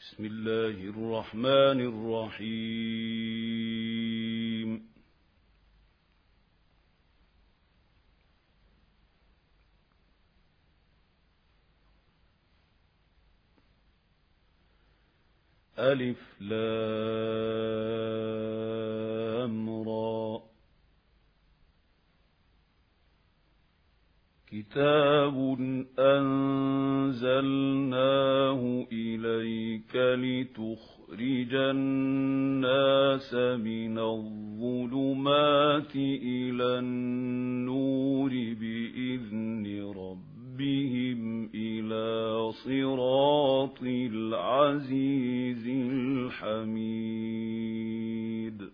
بسم الله الرحمن الرحيم ألف لام را كتاب أنزلناه إليك لتخرج الناس من الظلمات إلى النور بإذن ربهم إلى صراط العزيز الحميد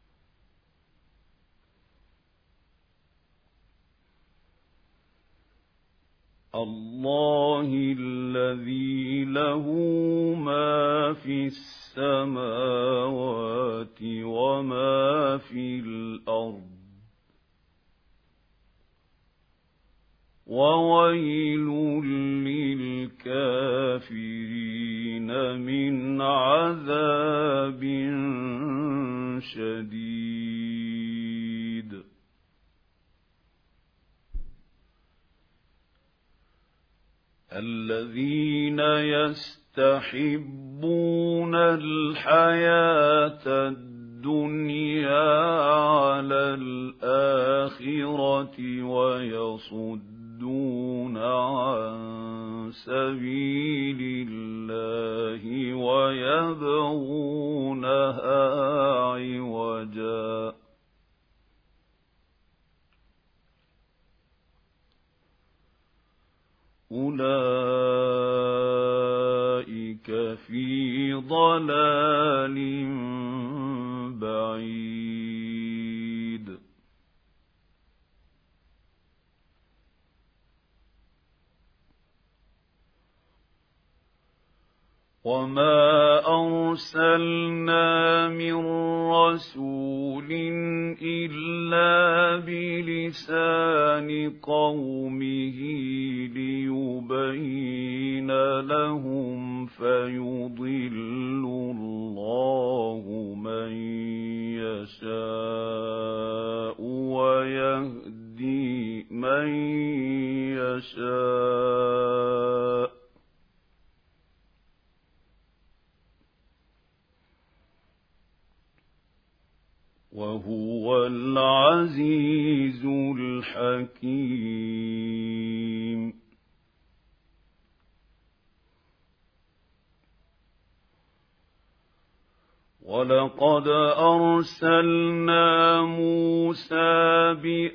الله الذي له ما في السماوات وما في الأرض وويل للكافرين من عذاب شديد الذين يستحبون الحياة الدنيا على الآخرة ويصدون عن سبيل الله ويبغونها عوجا أولئك في ضلال بعيد وما أرسلنا من رسول إلا بلسان قومه ليبين لهم فيضل الله من يشاء ويهدي من يشاء وهو العزيز الحكيم ولقد أرسلنا موسى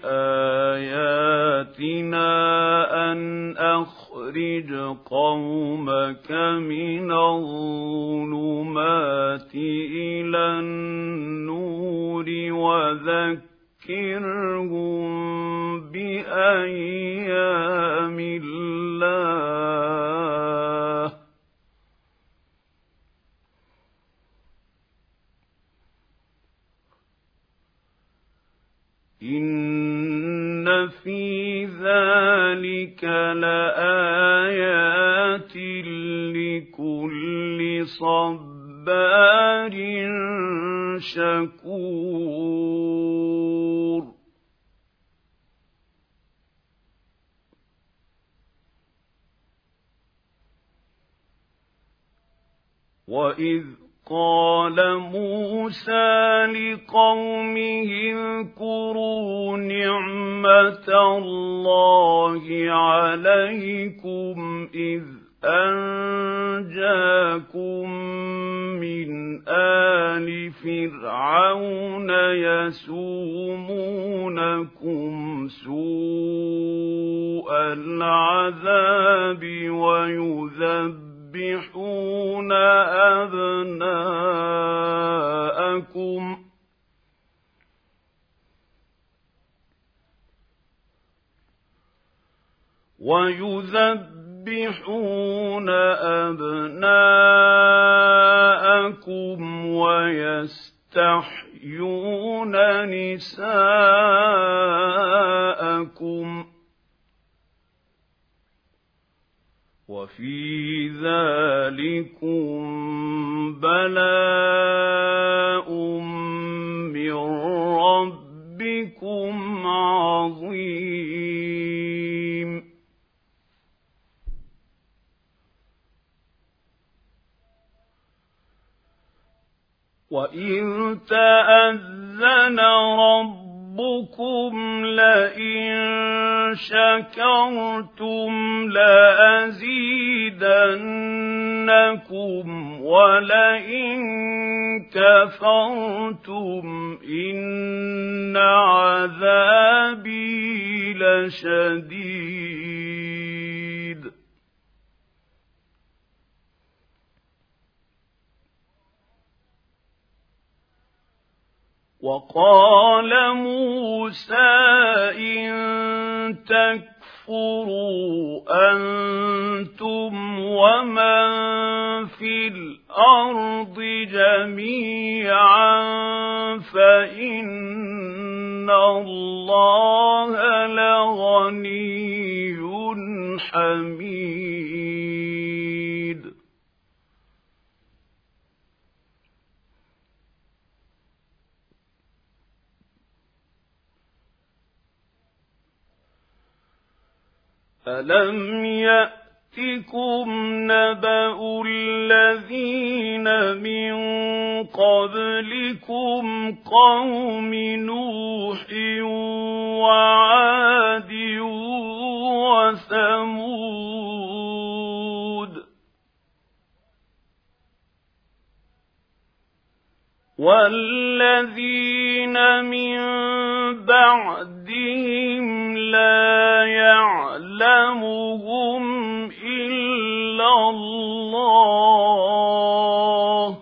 بآياتنا أن أخرج قومك من الظلمات إلى النور وذكرهم بأيام الله إن في ذلك لآيات لكل صبار شكور وإذ قال موسى لقومه اذكروا نعمة الله عليكم إذ أنجاكم من آل فرعون يسومونكم سوء العذاب ويذبحون أبناءكم ويستحيون نساءكم وفي فِي ذَٰلِكُم بَلَاءٌ مِّن رَّبِّكُمْ عَظِيمٌ وَإِذْ تَأَذَّنَ رَبُّكُمْ لَئِن شَكَرْتُمْ لَأَزِيدَنَّكُمْ وَلَئِن كَفَرْتُمْ إِنَّ عَذَابِي لَشَدِيدٌ وَقَالَ مُوسَىٰ إِن تَكْفُرُوا أَنتُمْ وَمَن فِي الْأَرْضِ جَمِيعًا فَإِنَّ اللَّهَ لَغَنِيٌّ حَمِيدٌ أَلَمْ يَأْتِكُمْ نَبَأُ الَّذِينَ مِن قَبْلِكُمْ قَوْمِ نُوحٍ وَعَادٍ وَثَمُودَ وَالَّذِينَ مِن بَعْدِهِمْ لَا يَعْلَمُهُمْ إِلَّا اللَّهُ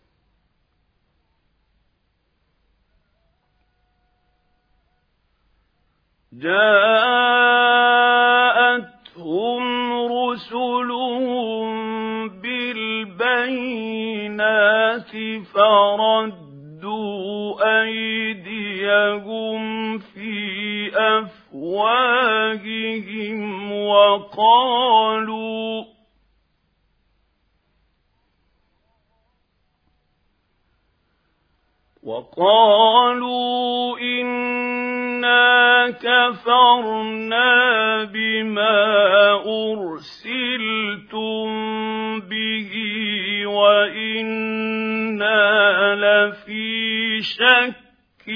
جَاءَتْهُمْ رُسُلُهُم بِالْبَيِّنَاتِ فَرَدُّوا أَيْدِيَهُمْ فِي أَفْوَاهِهِمْ وَقَالُوا إِنَّا كَفَرْنَا بِمَا أُرْسِلْتُم بِهِ وَإِنَّا لَفِي شَكٍّ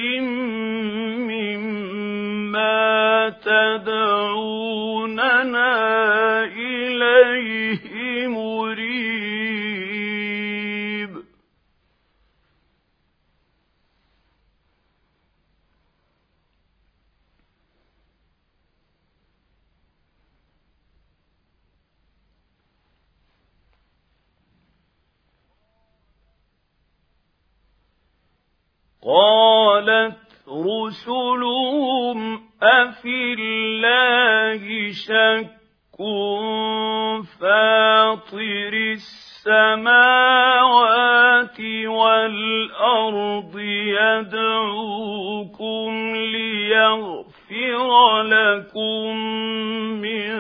مِّمَّا تَدْعُونَنَا إِلَيْهِ مُرِيبٍ قَالَتْ رُسُلُهُمْ أَفِي اللَّهِ شَكٌّ فَاطِرِ السَّمَاوَاتِ وَالْأَرْضِ يَدْعُوكُمْ لِيَغْفِرَ لَكُم مِّن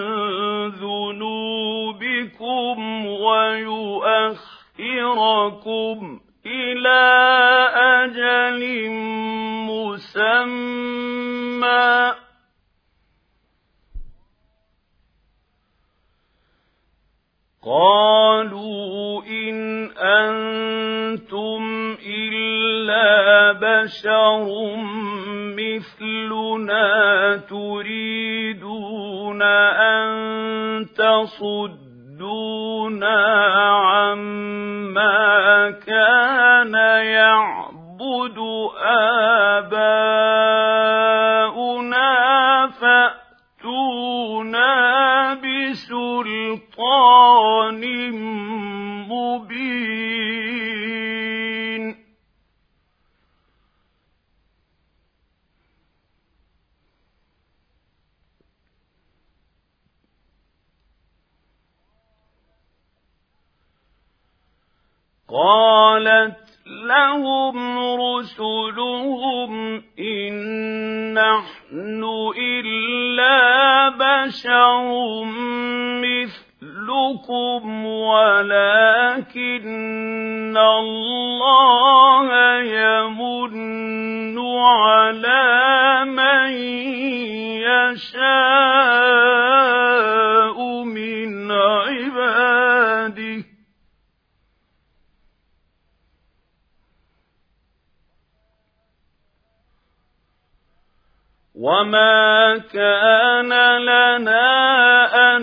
ذُنُوبِكُمْ وَيُؤَخِّرَكُمْ إِلَى أَجَلٍ مُّسَمًّى قَالُوا إِنْ أَنتُمْ إِلَّا بَشَرٌ مِّثْلُنَا تُرِيدُونَ أَن تَصُدُّونَا عَمَّا كَانَ يَعْبُدُ آبَاؤُنَا فَأْتُونَا بِسُلْطَانٍ مُّبِينٍ قَالَتْ لَهُمْ رُسُلُهُمْ إِن نَّحْنُ إِلَّا بَشَرٌ مِّثْلُكُمْ يضلكم ولكن الله يمن على من يشاء من عباده وما كان لنا أن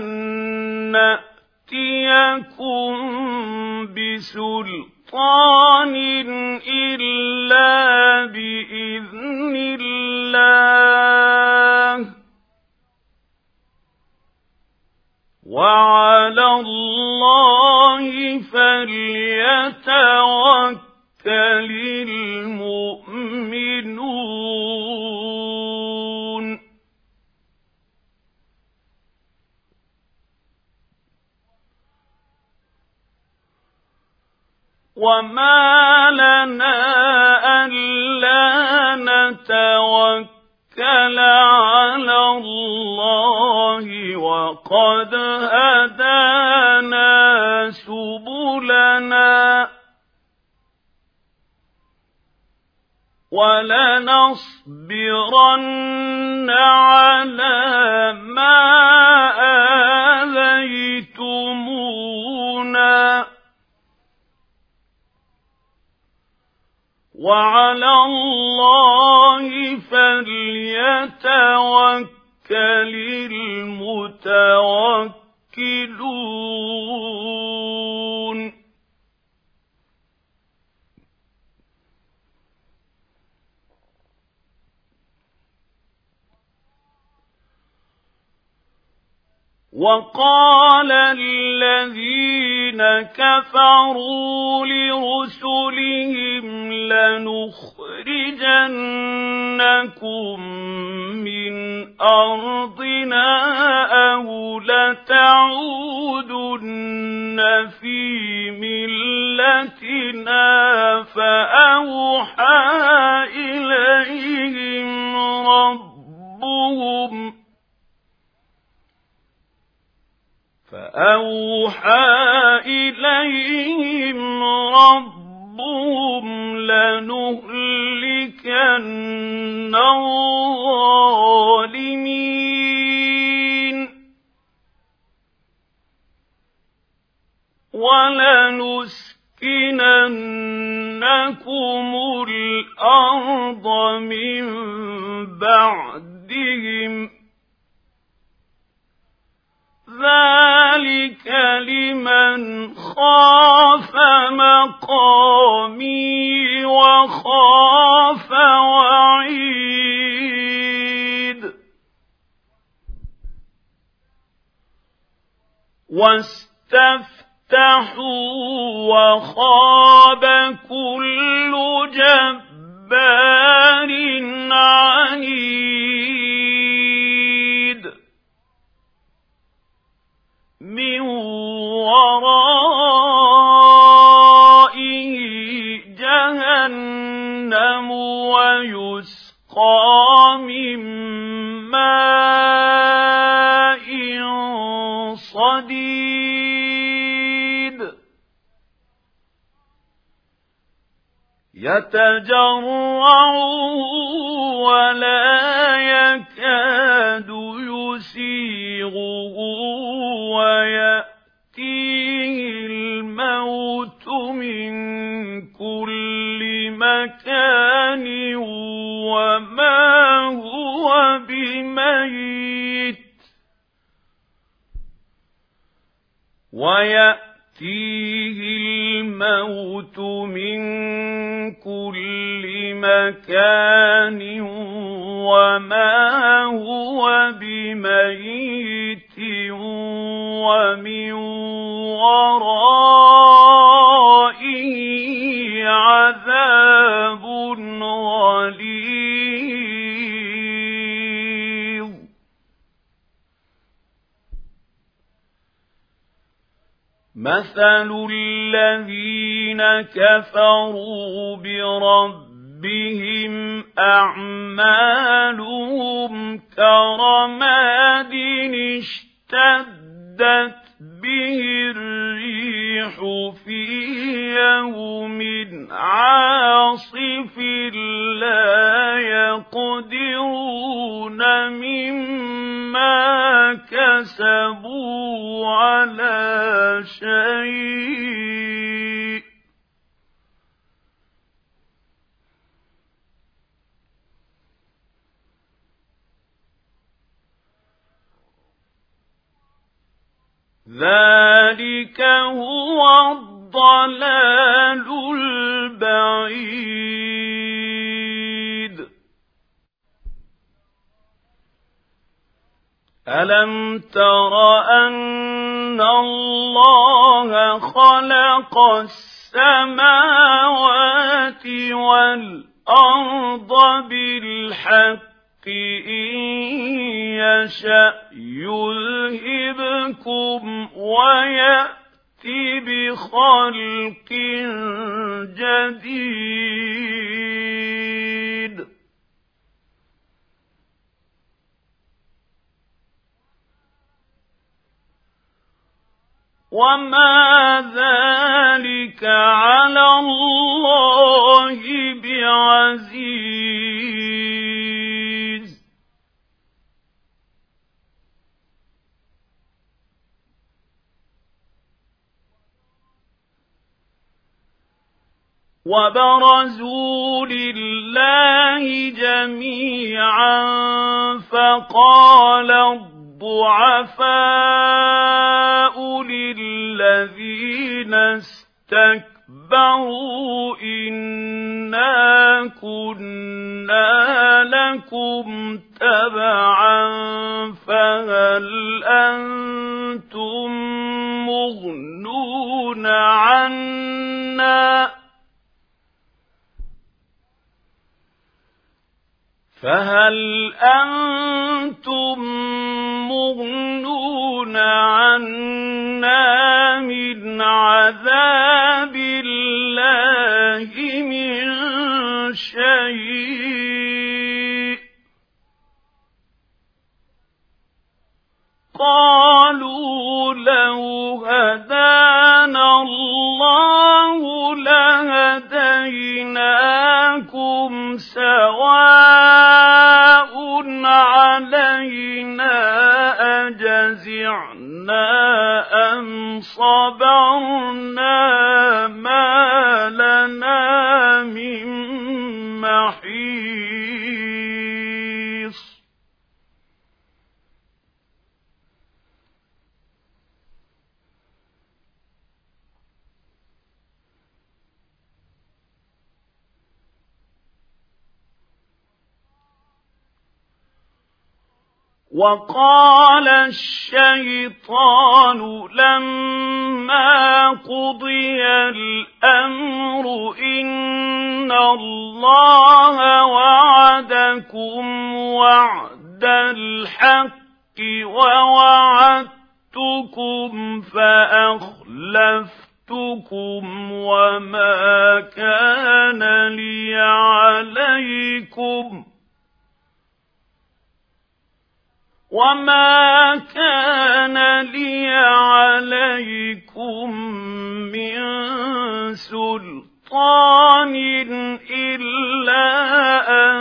نأتيكم بسلطان إلا بإذن الله وعلى الله فليتوكل المؤمنون وما لنا ألا نتوكل على الله وقد هدانا سبلنا ولنصبرن على ما آذيتمونا وعلى الله فليتوكل المتوكلون وقال الذين كفروا لرسلهم لنخرجنكم من أرضنا أو لتعودن في ملتنا فأوحى إليهم ربهم لنهلكن الظالمين ولنسكننكم الأرض من بعدهم ذلك لمن خاف مقامي وخاف وعيد واستفتحوا وخاب كل جبار عنيد من ورائه جهنم ويسقى من ماء صديد يتجرعه ولا يكاد يسيغه ويأتيه الموت من كل مكان وما هو بميت ويأتيه الموت من كل مكان وما هو بميت ومن ورائه عذاب غليظ مثل الذين كفروا بربهم أعمالهم كرماد اشتدت به الريح في يوم عاصف لا يقدرون مما كسبوا على شيء ذلك هو الضلال البعيد ألم تر أن الله خلق السماوات والأرض بالحق إن يشأ يذهبكم ويأتي بخلق جديد وما ذلك على الله بعزيز وبرزوا لله جميعا فقال الضعفاء للذين استكبروا إنا كنا لكم تبعا فهل أنتم مغنون عنا من عذاب الله من شيء قالوا لو هدانا الله لهديناكم سواء علينا أجزعنا أم صبرنا ما لنا من محيص وقال الشيطان لما قضي الأمر إن الله وعدكم وعد الحق ووعدتكم فأخلفتكم وما كان لي عليكم من سلطان إلا أن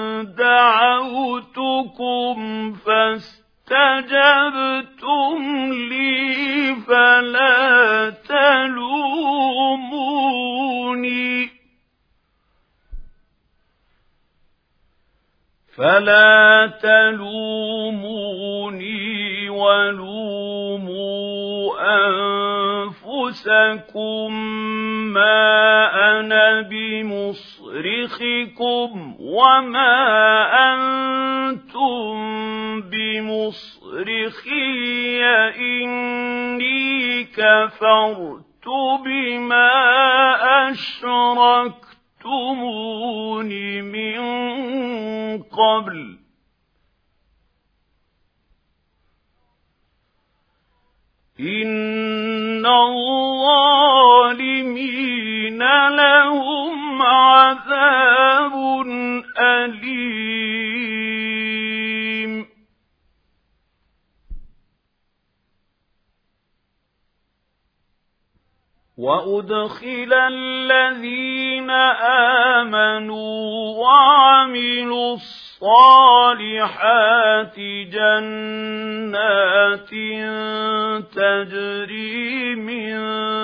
دعوتكم فاستجبتم لي فلا تلوموني ولوموا أنفسكم ما أنا بمصرخكم وما أنتم بمصرخي إني كفرت بما أشركتمون من قبل إن الظالمين لهم عذاب أليم وأدخل الذين آمنوا وعملوا الصالحات جنات تجري من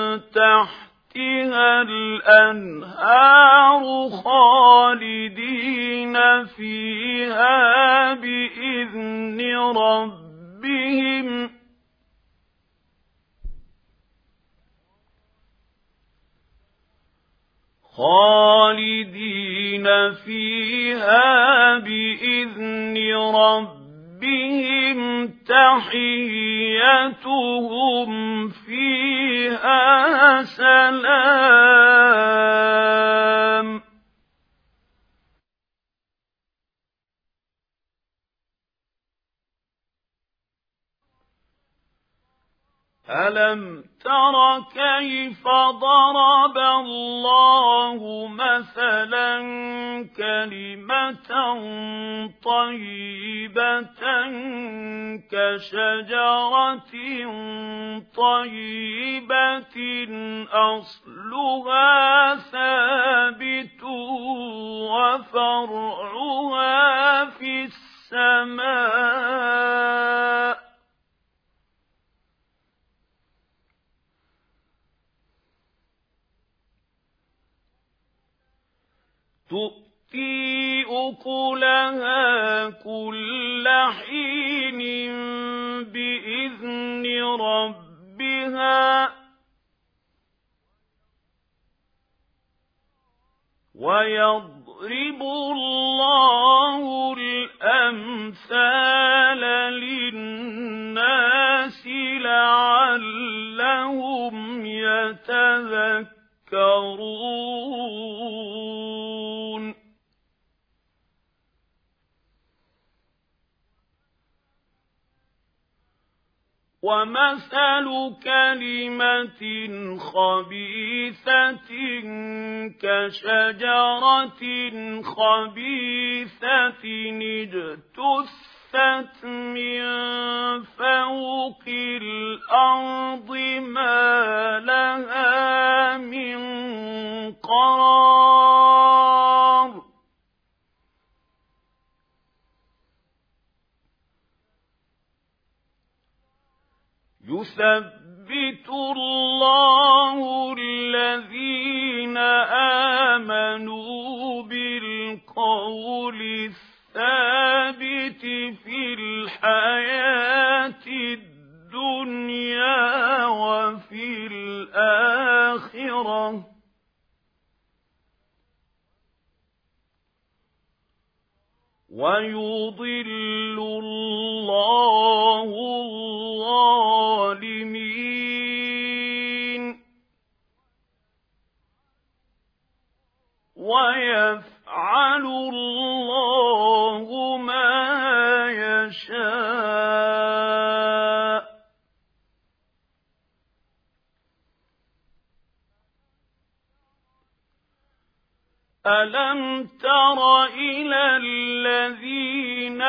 تحتها الأنهار خالدين فيها بإذن ربهم تحيتهم فيها سلام. ألم تر كيف ضرب الله مثلا كلمة طيبة كشجرة طيبة أصلها ثابت وفرعها في السماء تؤتي أكلها كل حين بإذن ربها ويضرب الله الأمثال للناس لعلهم يتذكرون. ومثل كلمة خبيثة كشجرة خبيثة اجتثت من فوق الأرض ما لها من قرار. يثبت الله الذين آمنوا بالقول الثابت في الحياة الدنيا وفي الآخرة ويضل الله الظالمين ويفعل الله ما يشاء. ألم تر إلى الذين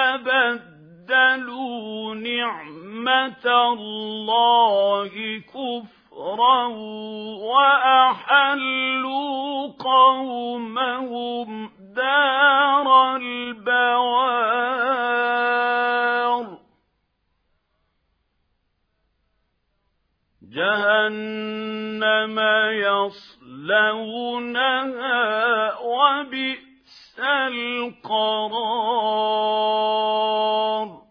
بدلوا نعمة الله كفرا وأحلوا قومهم دار البوار جهنم يصلونها وبئس القرار.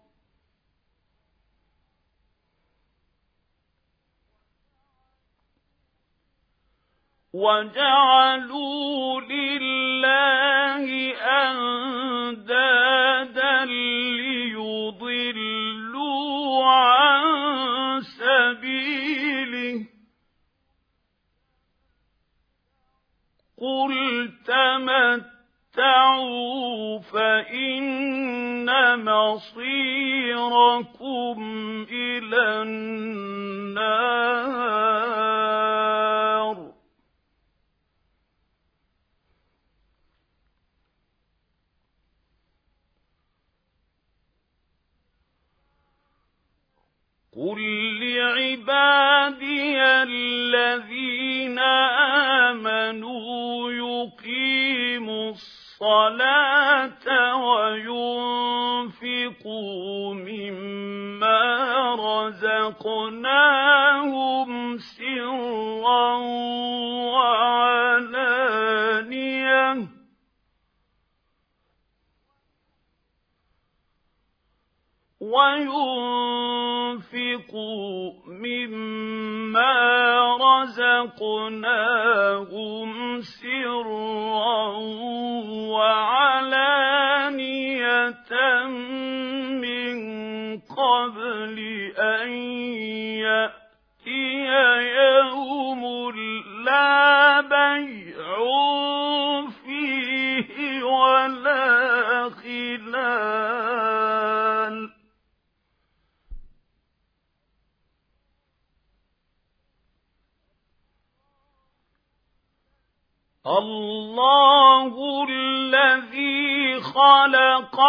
وجعلوا لله أندادا ليضلوا عن سبيله قل تمتعوا فإن مصيركم إلى النار. قل لعبادي الذين سِرًّا وَعَلَانِيَةً وَيُنفِقُوا مِمَّا رَزَقْنَاهُمْ سِرًّا وَعَلَانِيَةً مِّن قَبْلِ أَن يَأْتِيَ يَوْمٌ لَّا بَيْعٌ فِيهِ وَلَا خِلَالٌ اللَّهُ الَّذِي خَلَقَ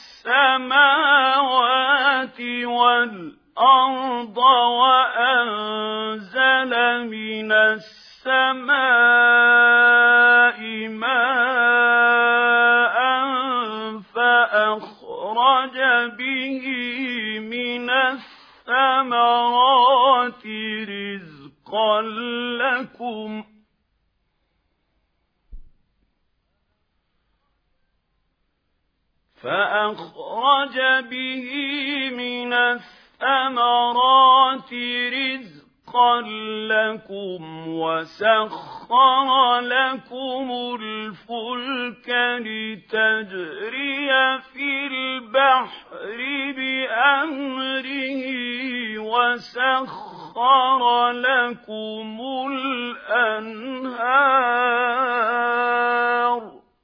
السَّمَاوَاتِ وَالْأَرْضَ وَأَنزَلَ مِنَ السَّمَاءِ مَاءً فَأَخْرَجَ بِهِ مِنَ الثَّمَرَاتِ رِزْقًا لَّكُمْ وَسَخَّرَ لَكُمُ الْفُلْكَ لِتَجْرِيَ فِي الْبَحْرِ بِأَمْرِهِ وَسَخَّرَ لَكُمُ الْأَنْهَارَ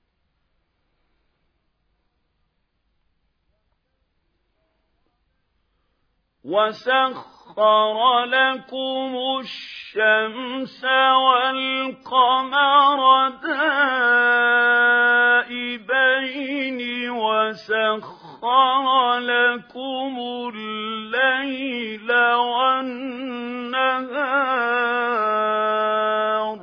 وَسَخَّرَ لَكُمُ الشَّمْسَ وَالْقَمَرَ دَائِبَيْنِ وَسَخَّرَ لَكُمُ اللَّيْلَ وَالنَّهَارَ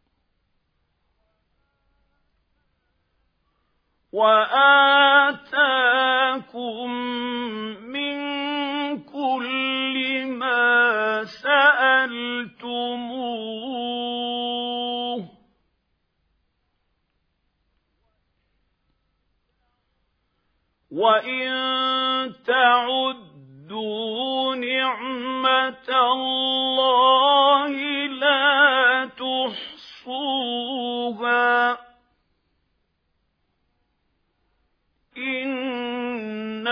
وَآتَاكُم مِّن كُلِّ مَا سَأَلْتُمُوهُ ۚ وَإِن تَعُدُّوا نِعْمَةَ اللَّهِ لَا تُحْصُوهَا ۗ إِنَّ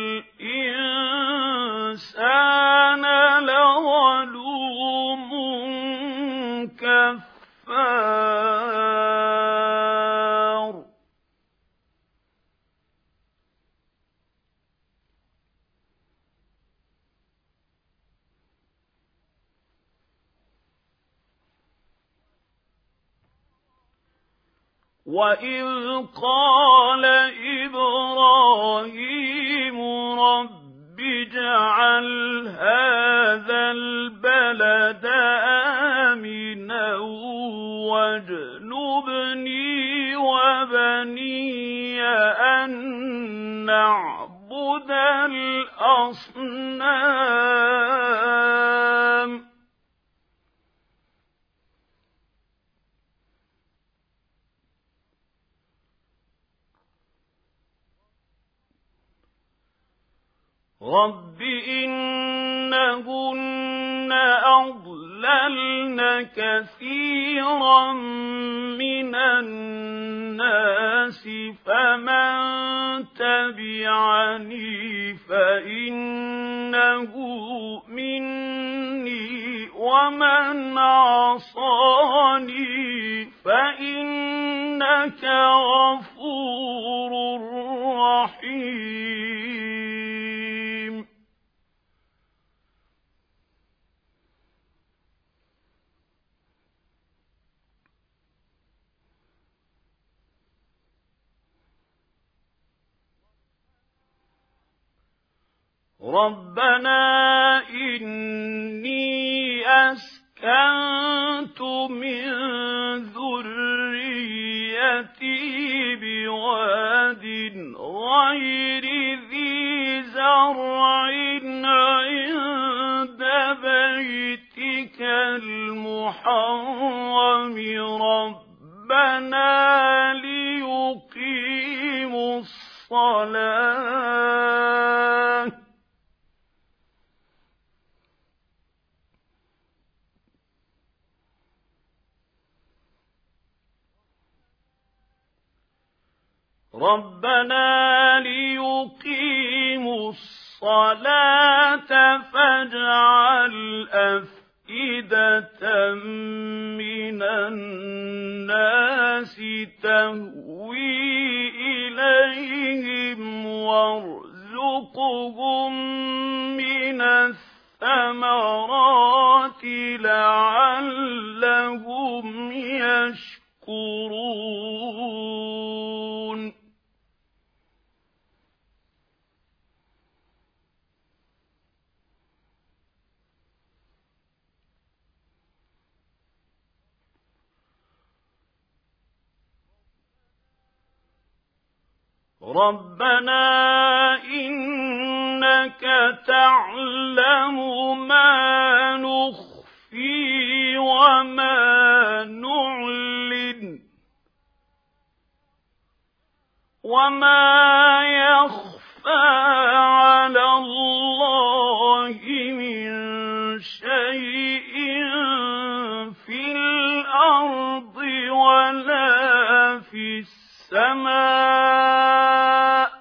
الْإِنسَانَ لَظَلُومٌ كَفَّارٌ وَإِذْ قَالَ إِبْرَاهِيمُ رَبِّ اجْعَلْ هَٰذَا الْبَلَدَ آمِنًا وَاجْنُبْنِي وَبَنِيَّ أَن نَّعْبُدَ الْأَصْنَامَ رَبِّ إِنَّهُنَّ أَضْلَلْنَ كَثِيرًا مِّنَ النَّاسِ فَمَن تَبِعَنِي فَإِنَّهُ مِنِّي وَمَنْ عَصَانِي فَإِنَّكَ غَفُورٌ رَّحِيمٌ رَبَّنَا إِنِّي أَسْكَنتُ مِن ذُرِّيَّتِي بِوَادٍ غَيْرِ ذِي زَرْعٍ عِندَ بَيْتِكَ الْمُحَرَّمِ الْمُحَرَّمِ رَبَّنَا لِيُقِيمُوا الصَّلَاةَ فاجعل أفئدة مِّنَ النَّاسِ تَهْوِي إِلَيْهِمْ وَارْزُقْهُم مِّنَ الثَّمَرَاتِ لَعَلَّهُمْ يَشْكُرُونَ رَبَّنَا إِنَّكَ تَعْلَمُ مَا نُخْفِي وَمَا نُعْلِنُ وَمَا يَخْفَىٰ عَلَى اللَّهِ مِن شَيْءٍ فِي الْأَرْضِ وَلَا فِي السَّمَاءِ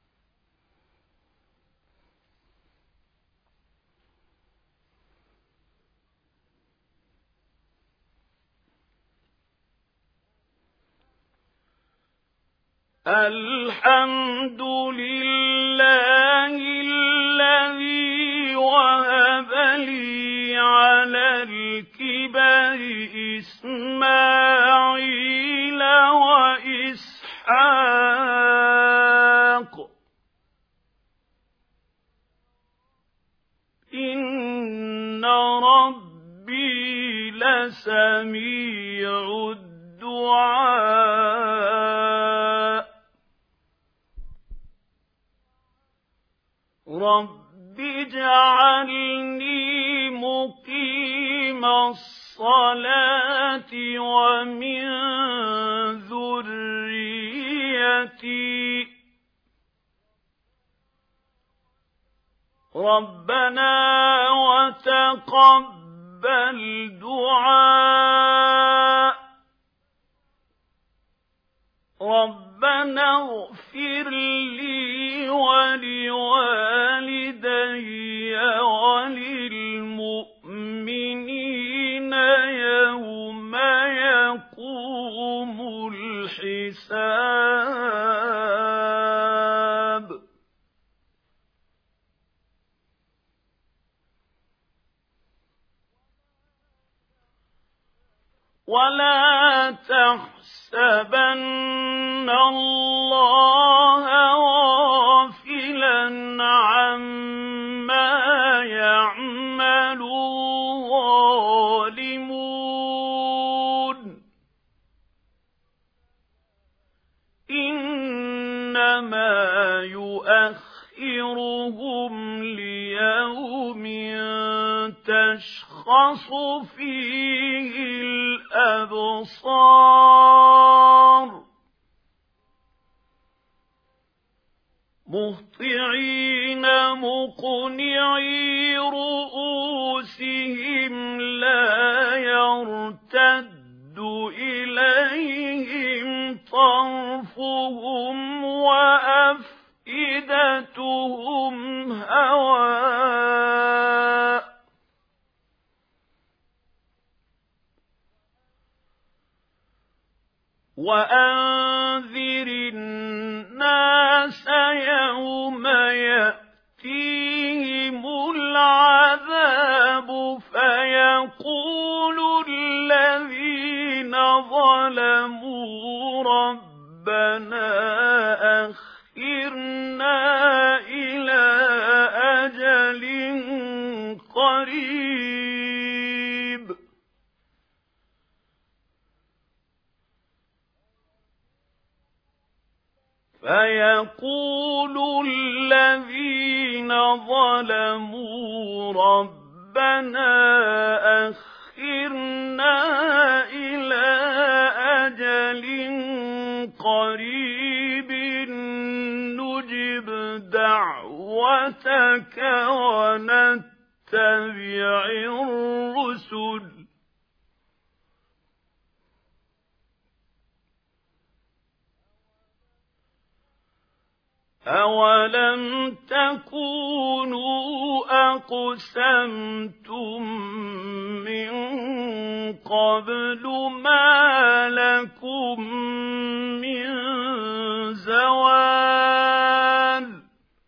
الْحَمْدُ لِلَّهِ الَّذِي وَهَبَ لِي عَلَى الْكِبَرِ إِسْمَاعِيلَ وَإِسْحَاقَ إِنَّ رَبِّي لَسَمِيعُ الدُّعَاءِ رَبِّ اجْعَلْنِي مُقِيمَ الصَّلَاةِ وَمِن ذُرِّيَّتِي رَبَّنَا وَتَقَبَّلْ دُعَاءِ رَبَّنَا اغْفِرْ لِي وَلِوَالِدَيَّ وَلِلْمُؤْمِنِينَ يَوْمَ يَقُومُ الْحِسَابُ وَلَا تَحْسَبَنَّ اللَّهَ غَافِلًا عَمَّا يَعْمَلُ الظَّالِمُونَ إِنَّمَا يُؤَخِّرُهُمْ لِيَوْمٍ تَشْخَصُ فِيهِ الْأَبْصَارُ مُهْطِعِينَ مُقْنِعِي رُءُوسِهِمْ لَا يَرْتَدُّ إِلَيْهِمْ طَرْفُهُمْ وَأَفْئِدَتُهُمْ هَوَاءٌ وَأَنذِرِ النَّاسَ يَوْمَ يَأْتِيهِمُ الْعَذَابُ فَيَقُولُ الَّذِينَ ظَلَمُوا رَبَّنَا أَخِّرْنَا إِلَىٰ أَجَلٍ قَرِيبٍ فَيَقُولُ الَّذِينَ ظَلَمُوا رَبَّنَا أَخِّرْنَا أجل قريب نجب دعوتك ونتبع الرسل أولم تكونوا أقسمتم من قبل ما لكم من زوال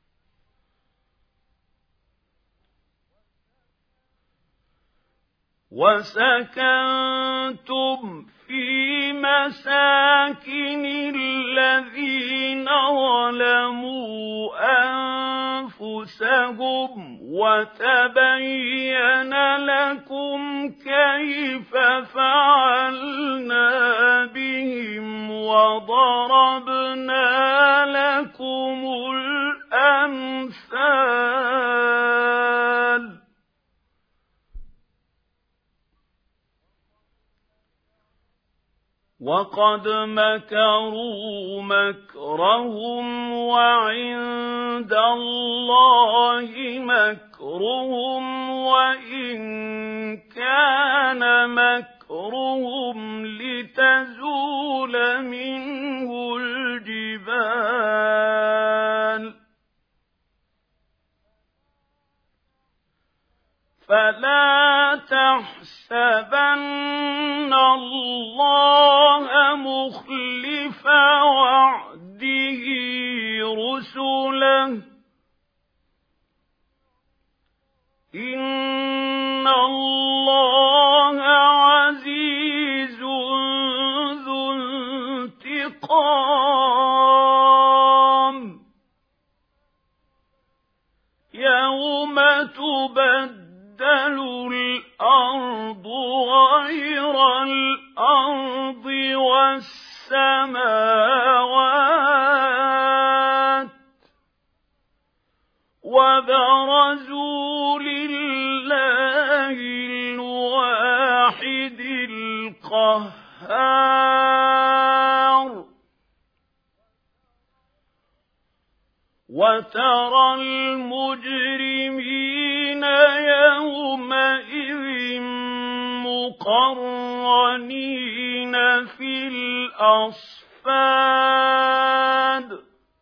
وسكنتم في مساكن الذين ظلموا أنفسهم وتبين لكم كيف فعلنا بهم وضربنا لكم الأمثال وقد مكروا مكرهم وعند الله مكرهم وإن كان مكرهم لتزول منه الجبال فلا تحسبن الله مخلف وعده رسله إن الله عزيز ذو انتقام يوم تبدل الأرض غير الأرض والسماوات وبرزوا لله الواحد القهار وترى المجرمين يومئذ مقرنين في الأصفاد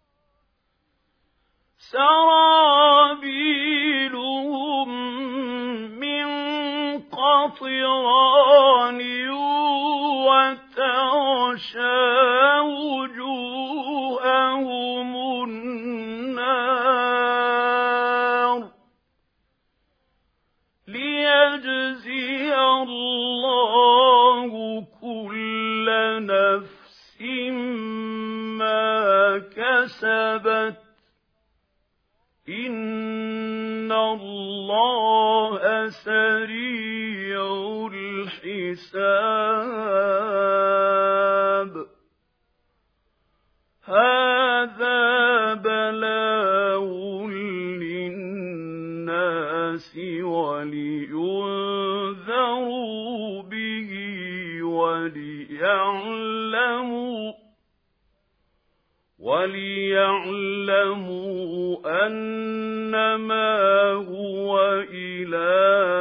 سرابيلهم من قطران وتغشى وجوههم النار ليجزي الله كل نفس ما كسبت إن الله سريع الحساب هذا بلاغ للناس ولينذروا به وليعلموا أنما هو إله